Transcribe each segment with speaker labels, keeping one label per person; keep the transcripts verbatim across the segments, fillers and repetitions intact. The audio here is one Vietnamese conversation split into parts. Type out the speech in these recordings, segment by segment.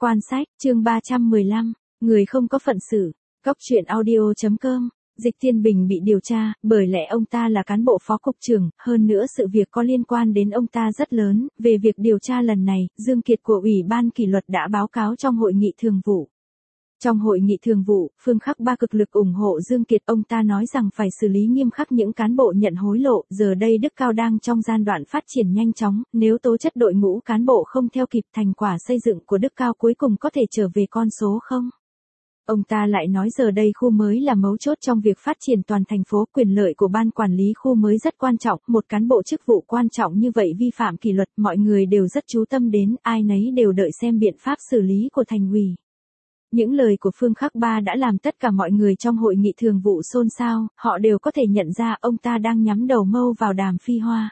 Speaker 1: Quan sách, chương ba trăm mười lăm, người không có phận xử. Cóc truyện audio chấm com. Dịch Thiên Bình bị điều tra, bởi lẽ ông ta là cán bộ phó cục trưởng, hơn nữa sự việc có liên quan đến ông ta rất lớn. Về việc điều tra lần này, Dương Kiệt của Ủy ban kỷ luật đã báo cáo trong hội nghị thường vụ. Trong hội nghị thường vụ, Phương Khắc Ba cực lực ủng hộ Dương Kiệt, ông ta nói rằng phải xử lý nghiêm khắc những cán bộ nhận hối lộ, giờ đây Đức Cao đang trong giai đoạn phát triển nhanh chóng, nếu tố chất đội ngũ cán bộ không theo kịp, thành quả xây dựng của Đức Cao cuối cùng có thể trở về con số không. Ông ta lại nói giờ đây khu mới là mấu chốt trong việc phát triển toàn thành phố, quyền lợi của ban quản lý khu mới rất quan trọng, một cán bộ chức vụ quan trọng như vậy vi phạm kỷ luật, mọi người đều rất chú tâm đến, ai nấy đều đợi xem biện pháp xử lý của thành ủy. Những lời của Phương Khắc Ba đã làm tất cả mọi người trong hội nghị thường vụ xôn xao, họ đều có thể nhận ra ông ta đang nhắm đầu mâu vào Đàm Phi Hoa.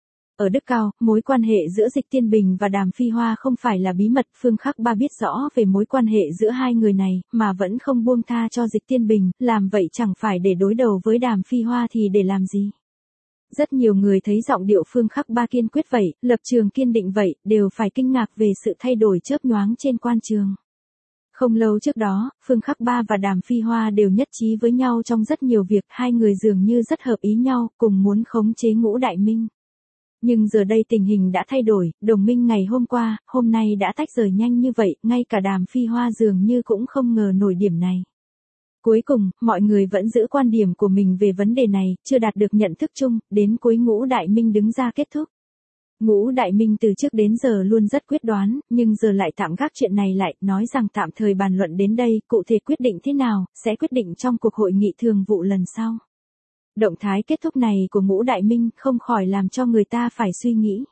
Speaker 1: Ở Đức Cao, mối quan hệ giữa Dịch Thiên Bình và Đàm Phi Hoa không phải là bí mật, Phương Khắc Ba biết rõ về mối quan hệ giữa hai người này, mà vẫn không buông tha cho Dịch Thiên Bình, làm vậy chẳng phải để đối đầu với Đàm Phi Hoa thì để làm gì. Rất nhiều người thấy giọng điệu Phương Khắc Ba kiên quyết vậy, lập trường kiên định vậy, đều phải kinh ngạc về sự thay đổi chớp nhoáng trên quan trường. Không lâu trước đó, Phương Khắc Ba và Đàm Phi Hoa đều nhất trí với nhau trong rất nhiều việc, hai người dường như rất hợp ý nhau, cùng muốn khống chế Ngũ Đại Minh. Nhưng giờ đây tình hình đã thay đổi, đồng minh ngày hôm qua, hôm nay đã tách rời nhanh như vậy, ngay cả Đàm Phi Hoa dường như cũng không ngờ nổi điểm này. Cuối cùng, mọi người vẫn giữ quan điểm của mình về vấn đề này, chưa đạt được nhận thức chung, đến cuối Ngũ Đại Minh đứng ra kết thúc. Ngũ Đại Minh từ trước đến giờ luôn rất quyết đoán, nhưng giờ lại tạm gác chuyện này lại, nói rằng tạm thời bàn luận đến đây, cụ thể quyết định thế nào, sẽ quyết định trong cuộc hội nghị thường vụ lần sau. Động thái kết thúc này của Ngũ Đại Minh không khỏi làm cho người ta phải suy nghĩ.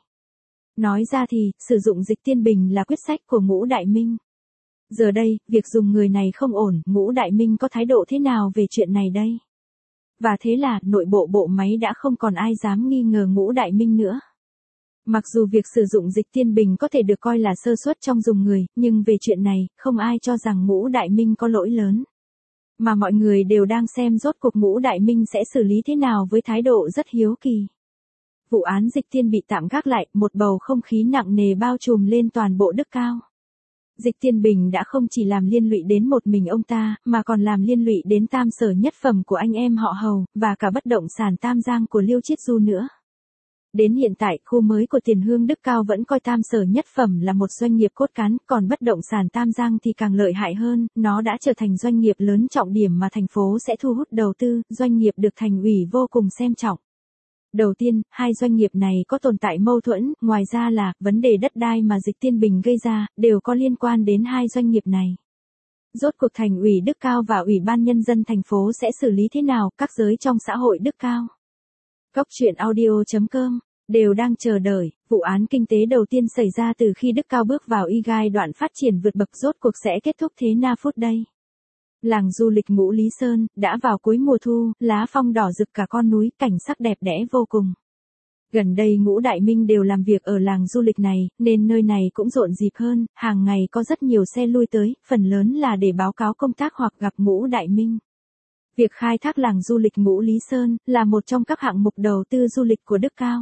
Speaker 1: Nói ra thì, sử dụng Dịch Thiên Bình là quyết sách của Ngũ Đại Minh. Giờ đây, việc dùng người này không ổn, Ngũ Đại Minh có thái độ thế nào về chuyện này đây? Và thế là, nội bộ bộ máy đã không còn ai dám nghi ngờ Ngũ Đại Minh nữa. Mặc dù việc sử dụng Dịch Thiên Bình có thể được coi là sơ suất trong dùng người, nhưng về chuyện này, không ai cho rằng Ngũ Đại Minh có lỗi lớn. Mà mọi người đều đang xem rốt cuộc Ngũ Đại Minh sẽ xử lý thế nào với thái độ rất hiếu kỳ. Vụ án Dịch Thiên bị tạm gác lại, một bầu không khí nặng nề bao trùm lên toàn bộ Đức Cao. Dịch Thiên Bình đã không chỉ làm liên lụy đến một mình ông ta, mà còn làm liên lụy đến tam sở nhất phẩm của anh em họ Hầu, và cả bất động sản Tam Giang của Liêu Chiết Du nữa. Đến hiện tại, khu mới của Tiền Hương Đức Cao vẫn coi tam sở nhất phẩm là một doanh nghiệp cốt cán, còn bất động sản Tam Giang thì càng lợi hại hơn, nó đã trở thành doanh nghiệp lớn trọng điểm mà thành phố sẽ thu hút đầu tư, doanh nghiệp được thành ủy vô cùng xem trọng. Đầu tiên, hai doanh nghiệp này có tồn tại mâu thuẫn, ngoài ra là, vấn đề đất đai mà Dịch Thiên Bình gây ra, đều có liên quan đến hai doanh nghiệp này. Rốt cuộc thành ủy Đức Cao và Ủy ban Nhân dân thành phố sẽ xử lý thế nào, các giới trong xã hội Đức Cao. Cóc truyện audio chấm com, đều đang chờ đợi, vụ án kinh tế đầu tiên xảy ra từ khi Đức Cao bước vào y giai đoạn phát triển vượt bậc rốt cuộc sẽ kết thúc thế nào phút đây. Làng du lịch Ngũ Lý Sơn, đã vào cuối mùa thu, lá phong đỏ rực cả con núi, cảnh sắc đẹp đẽ vô cùng. Gần đây Ngũ Đại Minh đều làm việc ở làng du lịch này, nên nơi này cũng rộn rịp hơn, hàng ngày có rất nhiều xe lui tới, phần lớn là để báo cáo công tác hoặc gặp Ngũ Đại Minh. Việc khai thác làng du lịch Ngũ Lý Sơn là một trong các hạng mục đầu tư du lịch của Đức Cao.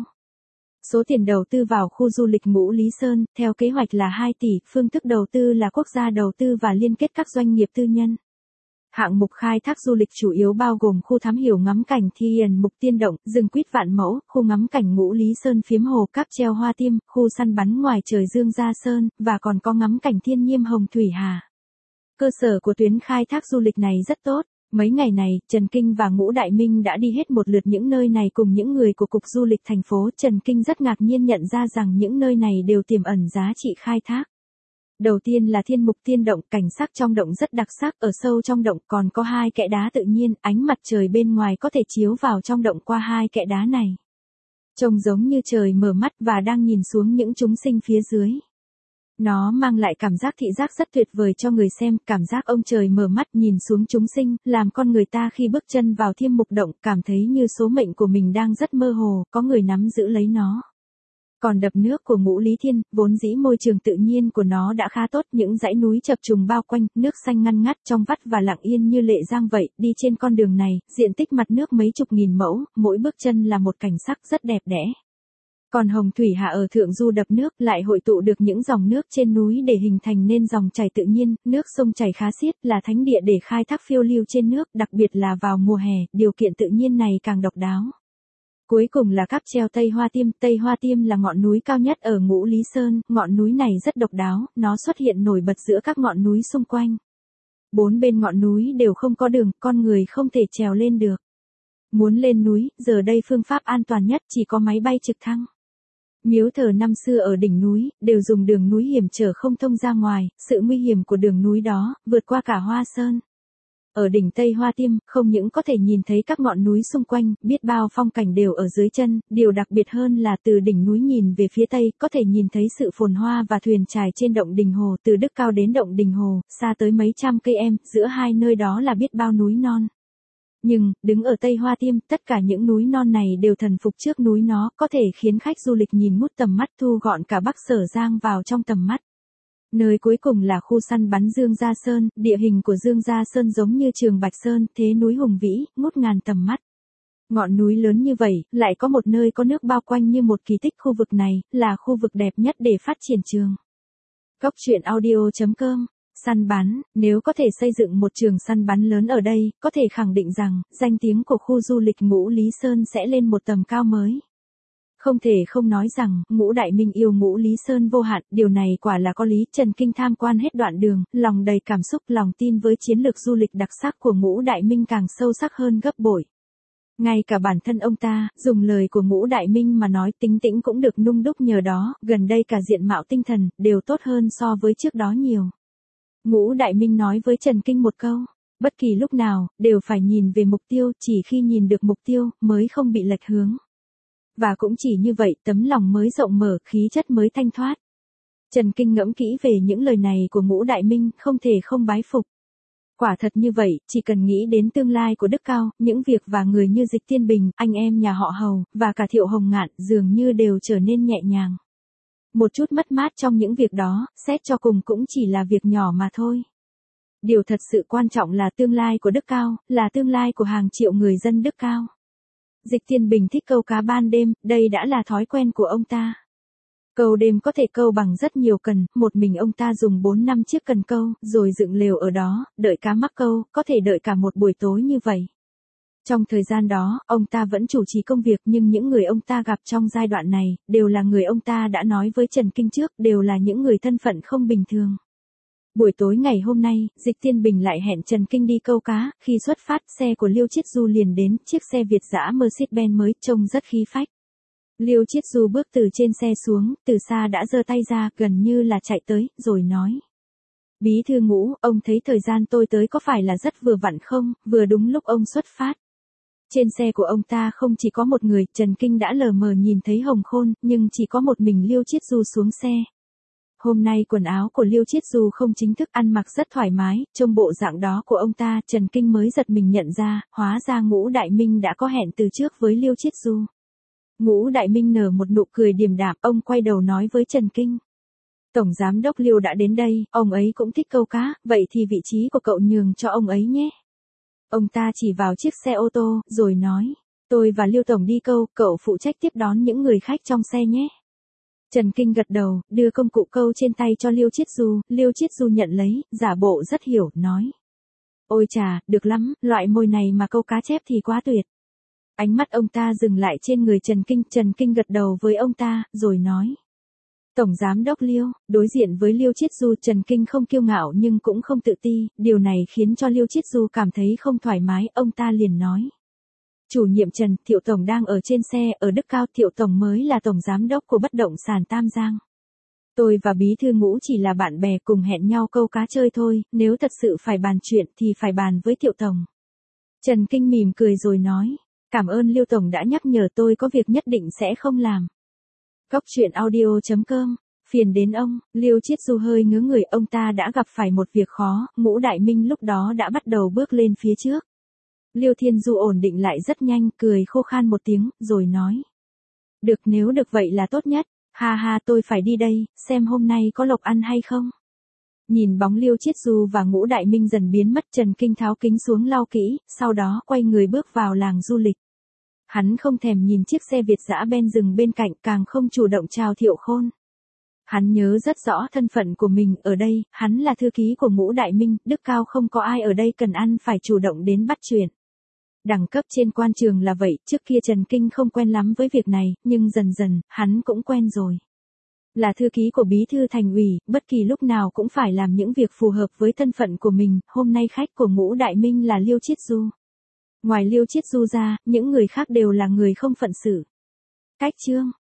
Speaker 1: Số tiền đầu tư vào khu du lịch Ngũ Lý Sơn, theo kế hoạch là hai tỷ, phương thức đầu tư là quốc gia đầu tư và liên kết các doanh nghiệp tư nhân. Hạng mục khai thác du lịch chủ yếu bao gồm khu thám hiểm ngắm cảnh Thi Hiền Mục Tiên Động, rừng quýt Vạn Mẫu, khu ngắm cảnh Ngũ Lý Sơn Phiếm Hồ, cáp treo Hoa Tiêm, khu săn bắn ngoài trời Dương Gia Sơn, và còn có ngắm cảnh thiên nhiên Hồng Thủy Hà. Cơ sở của tuyến khai thác du lịch này rất tốt. Mấy ngày này, Trần Kinh và Ngũ Đại Minh đã đi hết một lượt những nơi này cùng những người của Cục Du lịch thành phố. Trần Kinh rất ngạc nhiên nhận ra rằng những nơi này đều tiềm ẩn giá trị khai thác. Đầu tiên là Thiên Mục Tiên Động, cảnh sắc trong động rất đặc sắc, ở sâu trong động còn có hai kẽ đá tự nhiên, ánh mặt trời bên ngoài có thể chiếu vào trong động qua hai kẽ đá này. Trông giống như trời mở mắt và đang nhìn xuống những chúng sinh phía dưới. Nó mang lại cảm giác thị giác rất tuyệt vời cho người xem, cảm giác ông trời mở mắt nhìn xuống chúng sinh, làm con người ta khi bước chân vào Thiên Mục Động cảm thấy như số mệnh của mình đang rất mơ hồ, có người nắm giữ lấy nó. Còn đập nước của Ngũ Lý Thiên, vốn dĩ môi trường tự nhiên của nó đã khá tốt, những dãy núi chập trùng bao quanh, nước xanh ngăn ngắt trong vắt và lặng yên như lệ giang vậy, đi trên con đường này, diện tích mặt nước mấy chục nghìn mẫu, mỗi bước chân là một cảnh sắc rất đẹp đẽ. Còn Hồng Thủy Hạ ở thượng du đập nước lại hội tụ được những dòng nước trên núi để hình thành nên dòng chảy tự nhiên, nước sông chảy khá xiết là thánh địa để khai thác phiêu lưu trên nước, đặc biệt là vào mùa hè, điều kiện tự nhiên này càng độc đáo. Cuối cùng là cáp treo Tây Hoa Tiêm, Tây Hoa Tiêm là ngọn núi cao nhất ở Ngũ Lý Sơn, ngọn núi này rất độc đáo, nó xuất hiện nổi bật giữa các ngọn núi xung quanh. Bốn bên ngọn núi đều không có đường, con người không thể trèo lên được. Muốn lên núi, giờ đây phương pháp an toàn nhất chỉ có máy bay trực thăng. Miếu thờ năm xưa ở đỉnh núi, đều dùng đường núi hiểm trở không thông ra ngoài, sự nguy hiểm của đường núi đó, vượt qua cả Hoa Sơn. Ở đỉnh Tây Hoa Tiêm, không những có thể nhìn thấy các ngọn núi xung quanh, biết bao phong cảnh đều ở dưới chân, điều đặc biệt hơn là từ đỉnh núi nhìn về phía Tây, có thể nhìn thấy sự phồn hoa và thuyền chài trên động Đình Hồ, từ Đức Cao đến động Đình Hồ, xa tới mấy trăm cây em, giữa hai nơi đó là biết bao núi non. Nhưng, đứng ở Tây Hoa Tiêm, tất cả những núi non này đều thần phục trước núi nó, có thể khiến khách du lịch nhìn ngút tầm mắt, thu gọn cả Bắc Sở Giang vào trong tầm mắt. Nơi cuối cùng là khu săn bắn Dương Gia Sơn, địa hình của Dương Gia Sơn giống như Trường Bạch Sơn, thế núi hùng vĩ, ngút ngàn tầm mắt. Ngọn núi lớn như vậy, lại có một nơi có nước bao quanh như một kỳ tích, khu vực này, là khu vực đẹp nhất để phát triển trường. Góc truyện audio chấm com. Săn bắn, nếu có thể xây dựng một trường săn bắn lớn ở đây, có thể khẳng định rằng, danh tiếng của khu du lịch Ngũ Lý Sơn sẽ lên một tầm cao mới. Không thể không nói rằng, Ngũ Đại Minh yêu Ngũ Lý Sơn vô hạn, điều này quả là có lý. Trần Kinh tham quan hết đoạn đường, lòng đầy cảm xúc, lòng tin với chiến lược du lịch đặc sắc của Ngũ Đại Minh càng sâu sắc hơn gấp bội. Ngay cả bản thân ông ta, dùng lời của Ngũ Đại Minh mà nói, tính tĩnh cũng được nung đúc nhờ đó, gần đây cả diện mạo tinh thần, đều tốt hơn so với trước đó nhiều. Ngũ Đại Minh nói với Trần Kinh một câu, bất kỳ lúc nào, đều phải nhìn về mục tiêu, chỉ khi nhìn được mục tiêu, mới không bị lệch hướng. Và cũng chỉ như vậy, tấm lòng mới rộng mở, khí chất mới thanh thoát. Trần Kinh ngẫm kỹ về những lời này của Ngũ Đại Minh, không thể không bái phục. Quả thật như vậy, chỉ cần nghĩ đến tương lai của Đức Cao, những việc và người như Dịch Tiên Bình, anh em nhà họ Hầu, và cả Thiệu Hồng Ngạn, dường như đều trở nên nhẹ nhàng. Một chút mất mát trong những việc đó, xét cho cùng cũng chỉ là việc nhỏ mà thôi. Điều thật sự quan trọng là tương lai của Đức Cao, là tương lai của hàng triệu người dân Đức Cao. Dịch Tiên Bình thích câu cá ban đêm, đây đã là thói quen của ông ta. Câu đêm có thể câu bằng rất nhiều cần, một mình ông ta dùng bốn năm chiếc cần câu, rồi dựng lều ở đó, đợi cá mắc câu, có thể đợi cả một buổi tối như vậy. Trong thời gian đó, ông ta vẫn chủ trì công việc, nhưng những người ông ta gặp trong giai đoạn này, đều là người ông ta đã nói với Trần Kinh trước, đều là những người thân phận không bình thường. Buổi tối ngày hôm nay, Dịch Tiên Bình lại hẹn Trần Kinh đi câu cá, khi xuất phát, xe của Liêu Chiết Du liền đến, chiếc xe Việt dã Mercedes-Benz mới, trông rất khí phách. Liêu Chiết Du bước từ trên xe xuống, từ xa đã giơ tay ra, gần như là chạy tới, rồi nói. Bí thư Ngũ, ông thấy thời gian tôi tới có phải là rất vừa vặn không, vừa đúng lúc ông xuất phát. Trên xe của ông ta không chỉ có một người, Trần Kinh đã lờ mờ nhìn thấy Hồng Khôn, nhưng chỉ có một mình Liêu Chiết Du xuống xe. Hôm nay quần áo của Liêu Chiết Du không chính thức, ăn mặc rất thoải mái, trông bộ dạng đó của ông ta, Trần Kinh mới giật mình nhận ra, hóa ra Ngũ Đại Minh đã có hẹn từ trước với Liêu Chiết Du. Ngũ Đại Minh nở một nụ cười điềm đạm, ông quay đầu nói với Trần Kinh. Tổng Giám đốc Liêu đã đến đây, ông ấy cũng thích câu cá, vậy thì vị trí của cậu nhường cho ông ấy nhé. Ông ta chỉ vào chiếc xe ô tô, rồi nói, tôi và Liêu Tổng đi câu, cậu phụ trách tiếp đón những người khách trong xe nhé. Trần Kinh gật đầu, đưa công cụ câu trên tay cho Liêu Chiết Du, Liêu Chiết Du nhận lấy, giả bộ rất hiểu, nói. Ôi chà, được lắm, loại mồi này mà câu cá chép thì quá tuyệt. Ánh mắt ông ta dừng lại trên người Trần Kinh, Trần Kinh gật đầu với ông ta, rồi nói. Tổng Giám đốc Liêu, đối diện với Liêu Chiết Du, Trần Kinh không kiêu ngạo nhưng cũng không tự ti, điều này khiến cho Liêu Chiết Du cảm thấy không thoải mái, ông ta liền nói. Chủ nhiệm Trần, Thiệu Tổng đang ở trên xe, ở Đức Cao, Thiệu Tổng mới là Tổng Giám đốc của bất động sản Tam Giang. Tôi và Bí thư Ngũ chỉ là bạn bè cùng hẹn nhau câu cá chơi thôi, nếu thật sự phải bàn chuyện thì phải bàn với Thiệu Tổng. Trần Kinh mỉm cười rồi nói, cảm ơn Liêu Tổng đã nhắc nhở, tôi có việc nhất định sẽ không làm. Góc truyện audio chấm com, phiền đến ông, Liêu Chiết Du hơi ngớ người, ông ta đã gặp phải một việc khó, Ngũ Đại Minh lúc đó đã bắt đầu bước lên phía trước. Liêu Thiên Du ổn định lại rất nhanh, cười khô khan một tiếng, rồi nói. Được, nếu được vậy là tốt nhất, ha ha, tôi phải đi đây, xem hôm nay có lộc ăn hay không. Nhìn bóng Liêu Chiết Du và Ngũ Đại Minh dần biến mất, Trần Kinh tháo kính xuống lau kỹ, sau đó quay người bước vào làng du lịch. Hắn không thèm nhìn chiếc xe Việt dã Ben dừng bên cạnh, càng không chủ động chào Thiệu Khôn. Hắn nhớ rất rõ thân phận của mình ở đây, hắn là thư ký của Ngũ Đại Minh, đức cao không có ai ở đây cần ăn phải chủ động đến bắt chuyện. Đẳng cấp trên quan trường là vậy, trước kia Trần Kinh không quen lắm với việc này, nhưng dần dần, hắn cũng quen rồi. Là thư ký của bí thư thành ủy, bất kỳ lúc nào cũng phải làm những việc phù hợp với thân phận của mình, hôm nay khách của Ngũ Đại Minh là Liêu Chiết Du. Ngoài Liêu Chiết Du ra, những người khác đều là người không phận xử. Cách chương